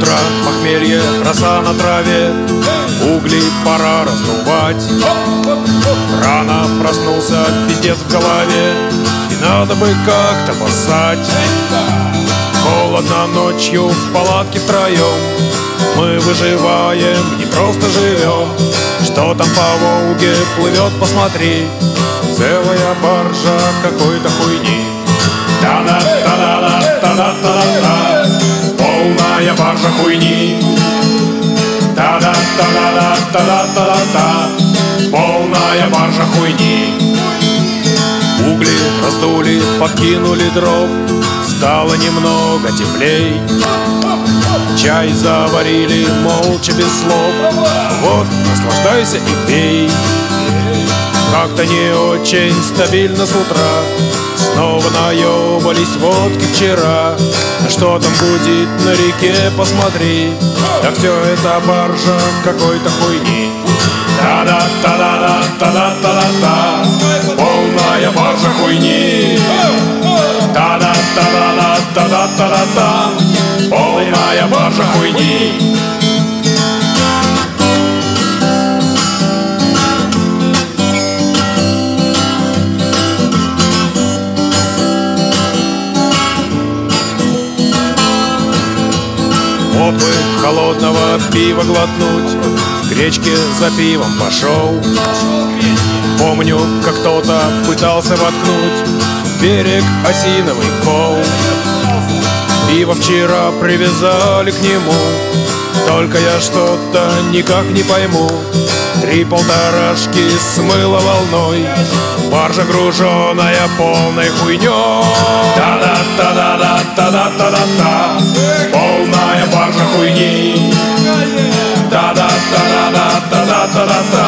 Утро, похмелье, роса на траве, угли пора раздувать. Рано проснулся, пиздец в голове, и надо бы как-то поссать. Холодно ночью в палатке втроем, мы выживаем, не просто живем. Что там по Волге плывет, посмотри, целая баржа какой-то хуйни. Та-да-та-да-да-та-да-та-да-та, полная баржа хуйни. Та-да-та-да-да-та-да-та-да-та, полная баржа хуйни. Угли раздули, подкинули дров, стало немного теплей. Чай заварили молча без слов, вот, наслаждайся и пей. Как-то не очень стабильно с утра, снова наебались водки вчера. Что там гудит на реке, посмотри, да все это баржа какой-то хуйни. Та-да-та-да-да-та-да-та-да-та, полная баржа хуйни. Та-да-та-да-да-та-да-та-да-та, полная баржа хуйни. Вот бы холодного пива глотнуть, к речке за пивом пошел. Помню, как кто-то пытался воткнуть в берег осиновый кол. Пиво вчера привязали к нему, только я что-то никак не пойму. 3 полторашки смыло волной, баржа груженая полной хуйней. Та-да-та-да-да-та-да-та-да-та, полная баржа хуйни. Та-да-та-да-да-та-да-та-да-та.